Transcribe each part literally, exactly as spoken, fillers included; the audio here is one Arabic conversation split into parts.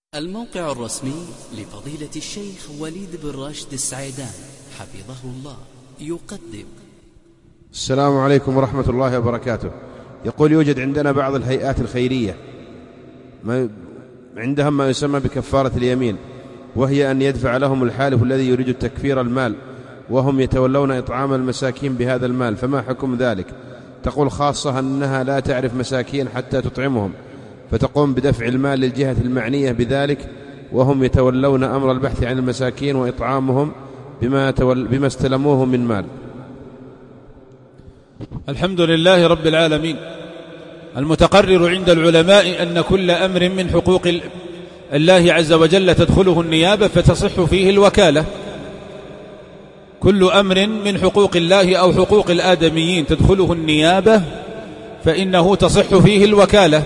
الموقع الرسمي لفضيلة الشيخ وليد بن راشد السعيدان حفظه الله يقدم. السلام عليكم ورحمة الله وبركاته. يقول: يوجد عندنا بعض الهيئات الخيرية ما عندهم ما يسمى بكفارة اليمين، وهي أن يدفع لهم الحالف الذي يريد تكفير المال وهم يتولون إطعام المساكين بهذا المال، فما حكم ذلك؟ تقول خاصة أنها لا تعرف مساكين حتى تطعمهم، فتقوم بدفع المال للجهة المعنية بذلك وهم يتولون أمر البحث عن المساكين وإطعامهم بما, تول بما استلموه من مال. الحمد لله رب العالمين. المتقرر عند العلماء أن كل أمر من حقوق الله عز وجل تدخله النيابة فتصح فيه الوكالة. كل أمر من حقوق الله أو حقوق الآدميين تدخله النيابة فإنه تصح فيه الوكالة،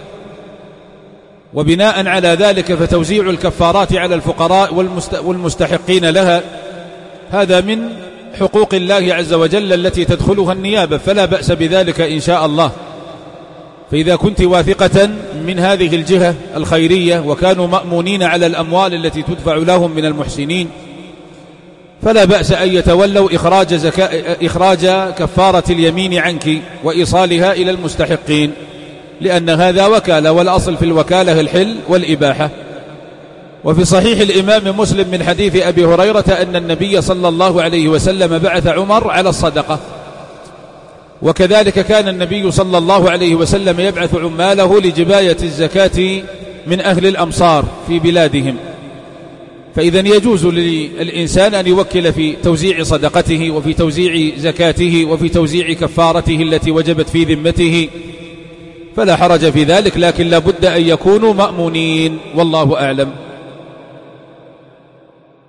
وبناء على ذلك فتوزيع الكفارات على الفقراء والمستحقين لها هذا من حقوق الله عز وجل التي تدخلها النيابة، فلا بأس بذلك إن شاء الله. فإذا كنت واثقة من هذه الجهة الخيرية وكانوا مأمونين على الأموال التي تدفع لهم من المحسنين، فلا بأس أن يتولوا إخراج, زكاة إخراج كفارة اليمين عنك وإيصالها إلى المستحقين، لأن هذا وكالة، والأصل في الوكالة الحل والإباحة. وفي صحيح الإمام مسلم من حديث أبي هريرة أن النبي صلى الله عليه وسلم بعث عمر على الصدقة، وكذلك كان النبي صلى الله عليه وسلم يبعث عماله لجباية الزكاة من أهل الأمصار في بلادهم. فإذا يجوز للإنسان أن يوكل في توزيع صدقته وفي توزيع زكاته وفي توزيع كفارته التي وجبت في ذمته، فلا حرج في ذلك، لكن لا بد أن يكونوا مأمونين، والله أعلم.